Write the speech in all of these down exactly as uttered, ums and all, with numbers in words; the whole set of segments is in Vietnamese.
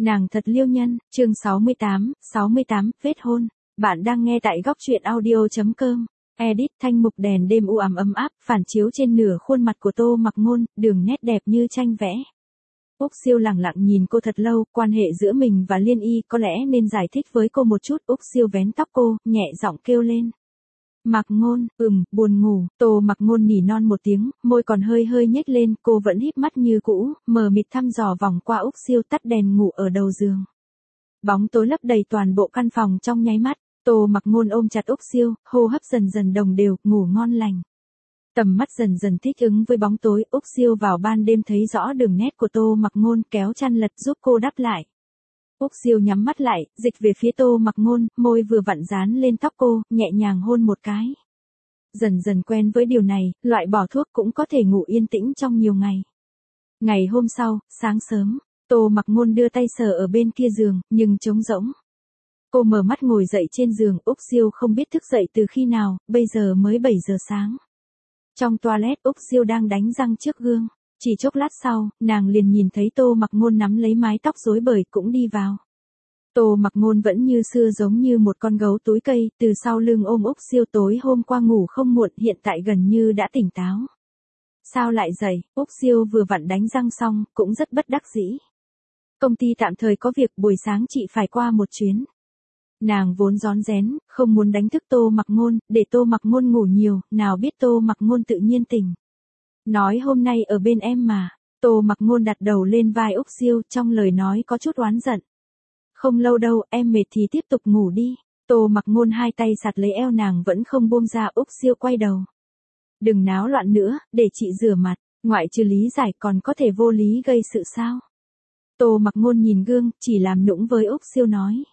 Nàng thật liêu nhân, chương sáu mươi tám, sáu mươi tám, vết hôn. Bạn đang nghe tại góc truyện audio.com. Edit thanh mục đèn đêm u ám ấm áp, phản chiếu trên nửa khuôn mặt của Tô Mặc Ngôn, đường nét đẹp như tranh vẽ. Úc Siêu lẳng lặng nhìn cô thật lâu, quan hệ giữa mình và Liên Y có lẽ nên giải thích với cô một chút. Úc Siêu vén tóc cô, nhẹ giọng kêu lên. Mặc Ngôn, ừm, buồn ngủ. Tô Mặc Ngôn nỉ non một tiếng, môi còn hơi hơi nhếch lên, cô vẫn híp mắt như cũ, mờ mịt thăm dò vòng qua Úc Siêu, tắt đèn ngủ ở đầu giường. Bóng tối lấp đầy toàn bộ căn phòng trong nháy mắt, Tô Mặc Ngôn ôm chặt Úc Siêu, hô hấp dần dần đồng đều, ngủ ngon lành. Tầm mắt dần dần thích ứng với bóng tối, Úc Siêu vào ban đêm thấy rõ đường nét của Tô Mặc Ngôn, kéo chăn lật giúp cô đắp lại. Úc Siêu nhắm mắt lại, dịch về phía Tô Mặc Ngôn, môi vừa vặn dán lên tóc cô, nhẹ nhàng hôn một cái. Dần dần quen với điều này, loại bỏ thuốc cũng có thể ngủ yên tĩnh trong nhiều ngày. Ngày hôm sau, sáng sớm, Tô Mặc Ngôn đưa tay sờ ở bên kia giường, nhưng trống rỗng. Cô mở mắt ngồi dậy trên giường, Úc Siêu không biết thức dậy từ khi nào, bây giờ mới bảy giờ sáng. Trong toilet, Úc Siêu đang đánh răng trước gương. Chỉ chốc lát sau, nàng liền nhìn thấy Tô Mặc Ngôn nắm lấy mái tóc rối bời cũng đi vào. Tô Mặc Ngôn vẫn như xưa giống như một con gấu túi cây, từ sau lưng ôm Úc Siêu. Tối hôm qua ngủ không muộn, hiện tại gần như đã tỉnh táo. Sao lại dậy? Úc Siêu vừa vặn đánh răng xong, cũng rất bất đắc dĩ. Công ty tạm thời có việc, buổi sáng chị phải qua một chuyến. Nàng vốn rón rén, không muốn đánh thức Tô Mặc Ngôn, để Tô Mặc Ngôn ngủ nhiều, nào biết Tô Mặc Ngôn tự nhiên tỉnh. Nói hôm nay ở bên em mà. Tô Mặc Ngôn đặt đầu lên vai Úc Siêu, trong lời nói có chút oán giận. Không lâu đâu, em mệt thì tiếp tục ngủ đi. Tô Mặc Ngôn hai tay sạt lấy eo nàng vẫn không buông ra. Úc Siêu quay đầu. Đừng náo loạn nữa, để chị rửa mặt, ngoại trừ lý giải còn có thể vô lý gây sự sao? Tô Mặc Ngôn nhìn gương, chỉ làm nũng với Úc Siêu nói.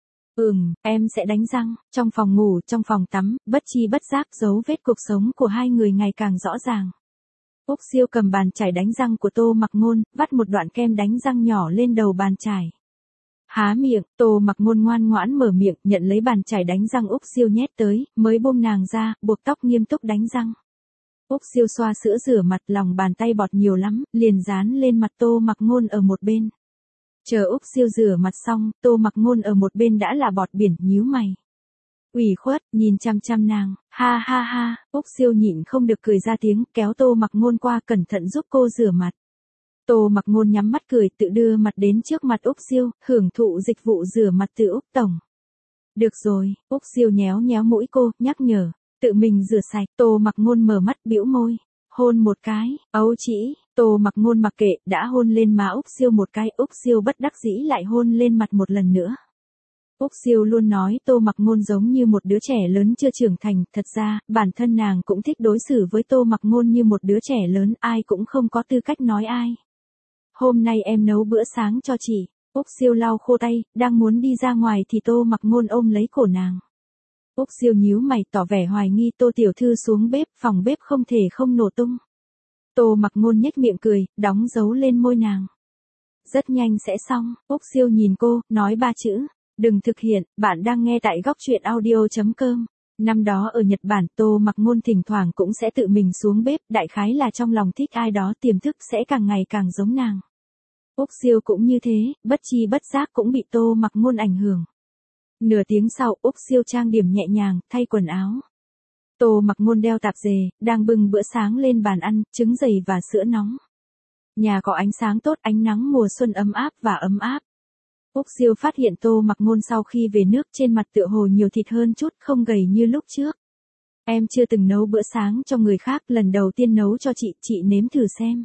Ừm, em sẽ đánh răng. Trong phòng ngủ, trong phòng tắm, bất chi bất giác dấu vết cuộc sống của hai người ngày càng rõ ràng. Úc Siêu cầm bàn chải đánh răng của Tô Mặc Ngôn, vắt một đoạn kem đánh răng nhỏ lên đầu bàn chải. Há miệng, Tô Mặc Ngôn ngoan ngoãn mở miệng, nhận lấy bàn chải đánh răng Úc Siêu nhét tới, mới buông nàng ra, buộc tóc nghiêm túc đánh răng. Úc Siêu xoa sữa rửa mặt, lòng bàn tay bọt nhiều lắm, liền dán lên mặt Tô Mặc Ngôn ở một bên. Chờ Úc Siêu rửa mặt xong, Tô Mặc Ngôn ở một bên đã là bọt biển, nhíu mày. Ủy khuất, nhìn chăm chăm nàng, ha ha ha, Úc Siêu nhịn không được cười ra tiếng, kéo Tô Mặc Ngôn qua cẩn thận giúp cô rửa mặt. Tô Mặc Ngôn nhắm mắt cười, tự đưa mặt đến trước mặt Úc Siêu, hưởng thụ dịch vụ rửa mặt từ Úc Tổng. Được rồi, Úc Siêu nhéo nhéo mũi cô, nhắc nhở, tự mình rửa sạch. Tô Mặc Ngôn mở mắt bĩu môi, hôn một cái, ấu chỉ. Tô Mặc Ngôn mặc kệ, đã hôn lên má Úc Siêu một cái, Úc Siêu bất đắc dĩ lại hôn lên mặt một lần nữa. Úc Siêu luôn nói Tô Mặc Ngôn giống như một đứa trẻ lớn chưa trưởng thành, thật ra, bản thân nàng cũng thích đối xử với Tô Mặc Ngôn như một đứa trẻ lớn, ai cũng không có tư cách nói ai. Hôm nay em nấu bữa sáng cho chị. Úc Siêu lau khô tay, đang muốn đi ra ngoài thì Tô Mặc Ngôn ôm lấy cổ nàng. Úc Siêu nhíu mày tỏ vẻ hoài nghi. Tô tiểu thư xuống bếp, phòng bếp không thể không nổ tung. Tô Mặc Ngôn nhếch miệng cười, đóng dấu lên môi nàng. Rất nhanh sẽ xong. Úc Siêu nhìn cô, nói ba chữ. Đừng thực hiện. Bạn đang nghe tại góc truyện audio.com. Năm đó ở Nhật Bản, Tô Mặc Ngôn thỉnh thoảng cũng sẽ tự mình xuống bếp, đại khái là trong lòng thích ai đó, tiềm thức sẽ càng ngày càng giống nàng. Úc Siêu cũng như thế, bất chi bất giác cũng bị Tô Mặc Ngôn ảnh hưởng. Nửa tiếng sau, Úc Siêu trang điểm nhẹ nhàng, thay quần áo. Tô Mặc Ngôn đeo tạp dề, đang bưng bữa sáng lên bàn ăn, trứng dày và sữa nóng. Nhà có ánh sáng tốt, ánh nắng mùa xuân ấm áp và ấm áp. Úc Siêu phát hiện Tô Mặc Ngôn sau khi về nước trên mặt tựa hồ nhiều thịt hơn chút, không gầy như lúc trước. Em chưa từng nấu bữa sáng cho người khác, lần đầu tiên nấu cho chị, chị nếm thử xem.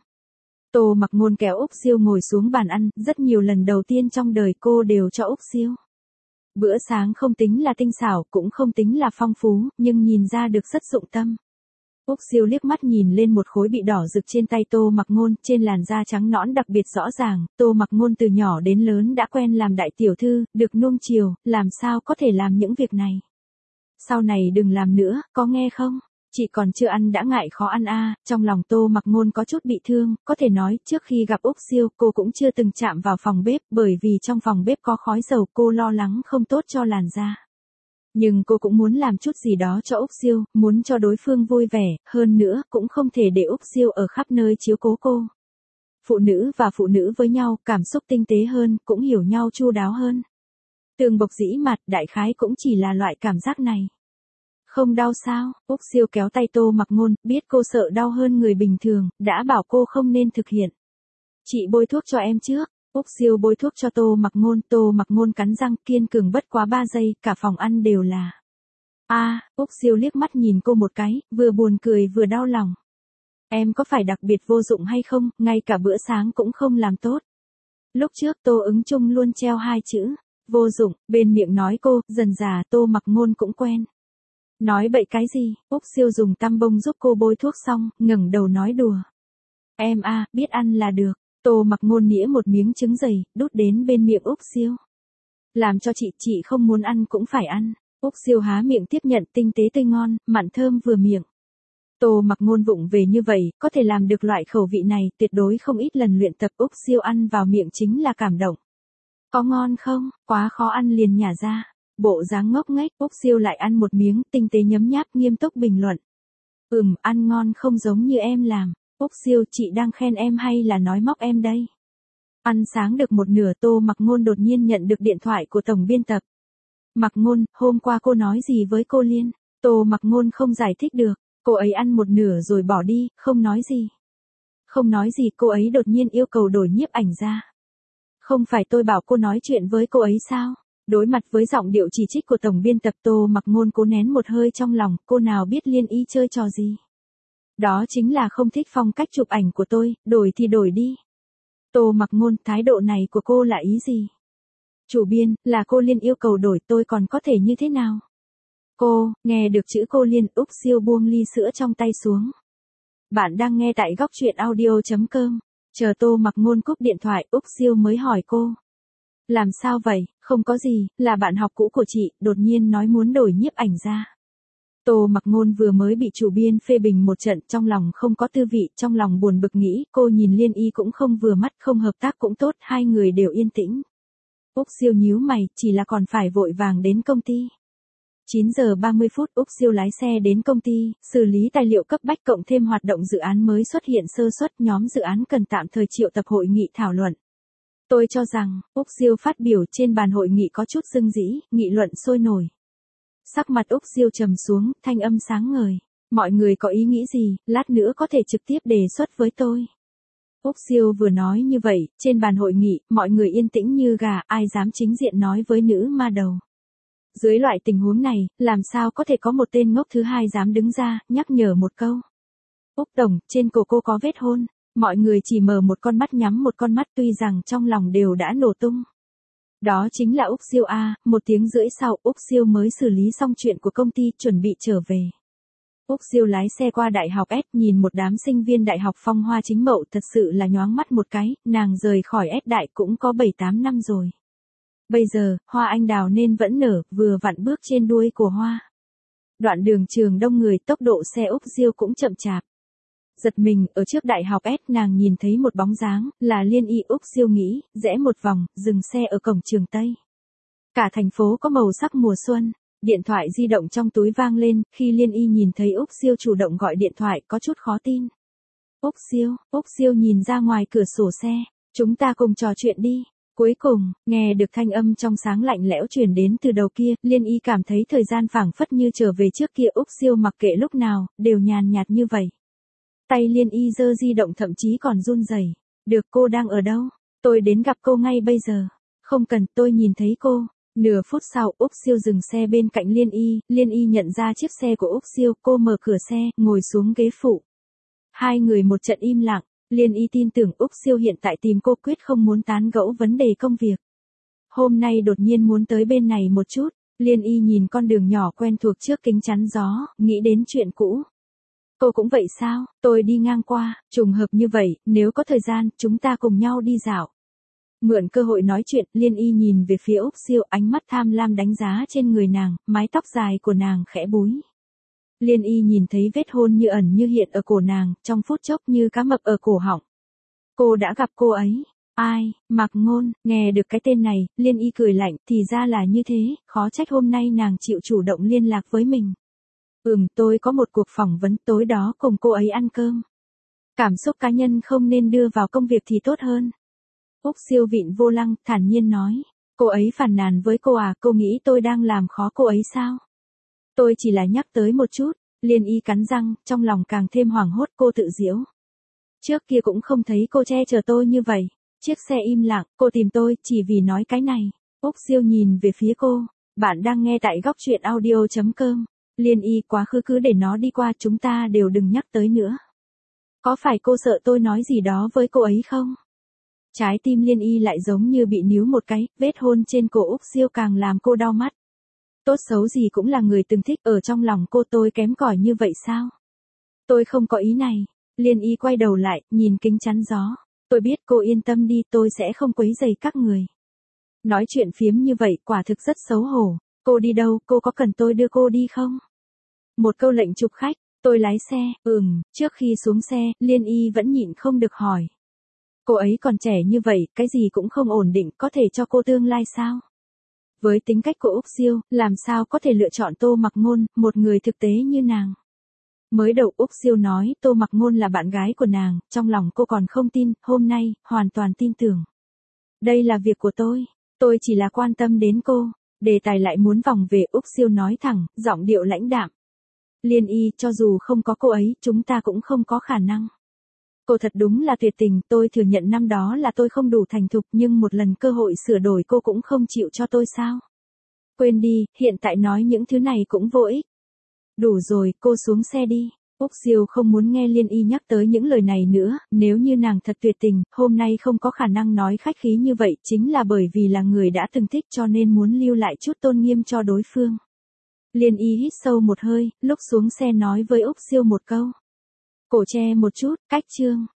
Tô Mặc Ngôn kéo Úc Siêu ngồi xuống bàn ăn, rất nhiều lần đầu tiên trong đời cô đều cho Úc Siêu. Bữa sáng không tính là tinh xảo, cũng không tính là phong phú, nhưng nhìn ra được rất dụng tâm. Úc Siêu liếc mắt nhìn lên một khối bị đỏ rực trên tay Tô Mặc Ngôn, trên làn da trắng nõn đặc biệt rõ ràng. Tô Mặc Ngôn từ nhỏ đến lớn đã quen làm đại tiểu thư, được nuông chiều, làm sao có thể làm những việc này. Sau này đừng làm nữa, có nghe không? Chị còn chưa ăn đã ngại khó ăn à. Trong lòng Tô Mặc Ngôn có chút bị thương, có thể nói trước khi gặp Úc Siêu cô cũng chưa từng chạm vào phòng bếp, bởi vì trong phòng bếp có khói dầu, cô lo lắng không tốt cho làn da. Nhưng cô cũng muốn làm chút gì đó cho Úc Siêu, muốn cho đối phương vui vẻ, hơn nữa cũng không thể để Úc Siêu ở khắp nơi chiếu cố cô. Phụ nữ và phụ nữ với nhau, cảm xúc tinh tế hơn, cũng hiểu nhau chu đáo hơn. Tường bộc dĩ mặt, đại khái cũng chỉ là loại cảm giác này. Không đau sao? Úc Siêu kéo tay Tô Mặc Ngôn, biết cô sợ đau hơn người bình thường, đã bảo cô không nên thực hiện. Chị bôi thuốc cho em trước. Úc Siêu bôi thuốc cho Tô Mặc Ngôn, Tô Mặc Ngôn cắn răng kiên cường bất quá ba giây, cả phòng ăn đều là. A, à, Úc Siêu liếc mắt nhìn cô một cái, vừa buồn cười vừa đau lòng. Em có phải đặc biệt vô dụng hay không, ngay cả bữa sáng cũng không làm tốt. Lúc trước Tô Ứng Chung luôn treo hai chữ, vô dụng, bên miệng nói cô, dần dà Tô Mặc Ngôn cũng quen. Nói bậy cái gì, Úc Siêu dùng tăm bông giúp cô bôi thuốc xong, ngẩng đầu nói đùa. Em a, à, biết ăn là được. Tô Mặc Ngôn nĩa một miếng trứng dày, đút đến bên miệng Úc Siêu. Làm cho chị, chị không muốn ăn cũng phải ăn. Úc Siêu há miệng tiếp nhận, tinh tế tươi ngon, mặn thơm vừa miệng. Tô Mặc Ngôn vụng về như vậy, có thể làm được loại khẩu vị này, tuyệt đối không ít lần luyện tập. Úc Siêu ăn vào miệng chính là cảm động. Có ngon không? Quá khó ăn liền nhả ra. Bộ dáng ngốc nghếch, Úc Siêu lại ăn một miếng, tinh tế nhấm nháp, nghiêm túc bình luận. Ừm, ăn ngon không giống như em làm. Úc Siêu, chị đang khen em hay là nói móc em đây? Ăn sáng được một nửa, Tô Mặc Ngôn đột nhiên nhận được điện thoại của tổng biên tập. Mặc Ngôn, hôm qua cô nói gì với cô Liên? Tô Mặc Ngôn không giải thích được, cô ấy ăn một nửa rồi bỏ đi, không nói gì. Không nói gì, cô ấy đột nhiên yêu cầu đổi nhiếp ảnh ra. Không phải tôi bảo cô nói chuyện với cô ấy sao? Đối mặt với giọng điệu chỉ trích của tổng biên tập, Tô Mặc Ngôn cố nén một hơi trong lòng, cô nào biết Liên Y chơi trò gì. Đó chính là không thích phong cách chụp ảnh của tôi, đổi thì đổi đi. Tô Mặc Ngôn, thái độ này của cô là ý gì? Chủ biên, là cô Liên yêu cầu đổi, tôi còn có thể như thế nào? Cô, nghe được chữ cô Liên, Úc Siêu buông ly sữa trong tay xuống. Bạn đang nghe tại góc truyện audio.com. Chờ Tô Mặc Ngôn cúp điện thoại, Úc Siêu mới hỏi cô. Làm sao vậy? Không có gì, là bạn học cũ của chị, đột nhiên nói muốn đổi nhiếp ảnh ra. Tô Mặc Ngôn vừa mới bị chủ biên phê bình một trận, trong lòng không có tư vị, trong lòng buồn bực nghĩ, cô nhìn Liên Y cũng không vừa mắt, không hợp tác cũng tốt, hai người đều yên tĩnh. Úc Siêu nhíu mày, chỉ là còn phải vội vàng đến công ty. chín giờ ba mươi phút, Úc Siêu lái xe đến công ty, xử lý tài liệu cấp bách cộng thêm hoạt động dự án mới xuất hiện sơ suất, nhóm dự án cần tạm thời triệu tập hội nghị thảo luận. Tôi cho rằng, Úc Siêu phát biểu trên bàn hội nghị có chút dưng dĩ, nghị luận sôi nổi. Sắc mặt Úc Siêu trầm xuống, thanh âm sáng ngời. Mọi người có ý nghĩ gì, lát nữa có thể trực tiếp đề xuất với tôi. Úc Siêu vừa nói như vậy, trên bàn hội nghị, mọi người yên tĩnh như gà, ai dám chính diện nói với nữ ma đầu. Dưới loại tình huống này, làm sao có thể có một tên ngốc thứ hai dám đứng ra, nhắc nhở một câu. Úc Tổng, trên cổ cô có vết hôn. Mọi người chỉ mở một con mắt nhắm một con mắt, tuy rằng trong lòng đều đã nổ tung. Đó chính là Úc Siêu A, một tiếng rưỡi sau, Úc Siêu mới xử lý xong chuyện của công ty, chuẩn bị trở về. Úc Siêu lái xe qua đại học S, nhìn một đám sinh viên đại học Phong Hoa Chính Mậu, thật sự là nhoáng mắt một cái, nàng rời khỏi S đại cũng có bảy tám năm rồi. Bây giờ, hoa anh đào nên vẫn nở, vừa vặn bước trên đuôi của hoa. Đoạn đường trường đông người, tốc độ xe Úc Siêu cũng chậm chạp. Giật mình, ở trước đại học S nàng nhìn thấy một bóng dáng, là Liên Y. Úc Siêu nghĩ, rẽ một vòng, dừng xe ở cổng trường Tây. Cả thành phố có màu sắc mùa xuân, điện thoại di động trong túi vang lên, khi Liên Y nhìn thấy Úc Siêu chủ động gọi điện thoại có chút khó tin. Úc Siêu, Úc Siêu nhìn ra ngoài cửa sổ xe, chúng ta cùng trò chuyện đi. Cuối cùng, nghe được thanh âm trong sáng lạnh lẽo truyền đến từ đầu kia, Liên Y cảm thấy thời gian phảng phất như trở về trước kia. Úc Siêu mặc kệ lúc nào, đều nhàn nhạt như vậy. Tay Liên Y giơ di động thậm chí còn run rẩy. Được, cô đang ở đâu? Tôi đến gặp cô ngay bây giờ. Không cần, tôi nhìn thấy cô. Nửa phút sau, Úc Siêu dừng xe bên cạnh Liên Y, Liên Y nhận ra chiếc xe của Úc Siêu, cô mở cửa xe, ngồi xuống ghế phụ. Hai người một trận im lặng, Liên Y tin tưởng Úc Siêu hiện tại tìm cô quyết không muốn tán gẫu vấn đề công việc. Hôm nay đột nhiên muốn tới bên này một chút, Liên Y nhìn con đường nhỏ quen thuộc trước kính chắn gió, nghĩ đến chuyện cũ. Cô cũng vậy sao, tôi đi ngang qua, trùng hợp như vậy, nếu có thời gian, chúng ta cùng nhau đi dạo. Mượn cơ hội nói chuyện, Liên Y nhìn về phía Úc Siêu, ánh mắt tham lam đánh giá trên người nàng, mái tóc dài của nàng khẽ búi. Liên Y nhìn thấy vết hôn như ẩn như hiện ở cổ nàng, trong phút chốc như cá mập ở cổ họng. Cô đã gặp cô ấy. Ai? Mặc Ngôn. Nghe được cái tên này, Liên Y cười lạnh, thì ra là như thế, khó trách hôm nay nàng chịu chủ động liên lạc với mình. Ừm, tôi có một cuộc phỏng vấn tối đó cùng cô ấy ăn cơm. Cảm xúc cá nhân không nên đưa vào công việc thì tốt hơn. Úc Siêu vịn vô lăng, thản nhiên nói. Cô ấy phàn nàn với cô à, cô nghĩ tôi đang làm khó cô ấy sao? Tôi chỉ là nhắc tới một chút. Liên Y cắn răng, trong lòng càng thêm hoảng hốt, cô tự giễu. Trước kia cũng không thấy cô che chở tôi như vậy. Chiếc xe im lặng, cô tìm tôi, chỉ vì nói cái này. Úc Siêu nhìn về phía cô. Bạn đang nghe tại góc truyện audio chấm com. Liên Y, quá khứ cứ để nó đi qua, chúng ta đều đừng nhắc tới nữa. Có phải cô sợ tôi nói gì đó với cô ấy không? Trái tim Liên Y lại giống như bị níu một cái, vết hôn trên cổ Úc Siêu càng làm cô đau mắt. Tốt xấu gì cũng là người từng thích, ở trong lòng cô tôi kém cỏi như vậy sao? Tôi không có ý này. Liên Y quay đầu lại, nhìn kính chắn gió. Tôi biết, cô yên tâm đi, tôi sẽ không quấy rầy các người. Nói chuyện phiếm như vậy quả thực rất xấu hổ. Cô đi đâu, cô có cần tôi đưa cô đi không? Một câu lệnh chụp khách, tôi lái xe, ừm, trước khi xuống xe, Liên Y vẫn nhịn không được hỏi. Cô ấy còn trẻ như vậy, cái gì cũng không ổn định, có thể cho cô tương lai sao? Với tính cách của Úc Siêu, làm sao có thể lựa chọn Tô Mặc Ngôn, một người thực tế như nàng. Mới đầu Úc Siêu nói Tô Mặc Ngôn là bạn gái của nàng, trong lòng cô còn không tin, hôm nay, hoàn toàn tin tưởng. Đây là việc của tôi, tôi chỉ là quan tâm đến cô. Đề tài lại muốn vòng về, Úc Siêu nói thẳng, giọng điệu lãnh đạm. Liên Y, cho dù không có cô ấy, chúng ta cũng không có khả năng. Cô thật đúng là tuyệt tình, tôi thừa nhận năm đó là tôi không đủ thành thục, nhưng một lần cơ hội sửa đổi cô cũng không chịu cho tôi sao? Quên đi, hiện tại nói những thứ này cũng vô ích. Đủ rồi, cô xuống xe đi. Úc Siêu không muốn nghe Liên Y nhắc tới những lời này nữa, nếu như nàng thật tuyệt tình, hôm nay không có khả năng nói khách khí như vậy, chính là bởi vì là người đã từng thích cho nên muốn lưu lại chút tôn nghiêm cho đối phương. Liên Y hít sâu một hơi, lúc xuống xe nói với Úc Siêu một câu. Cổ che một chút, cách chương.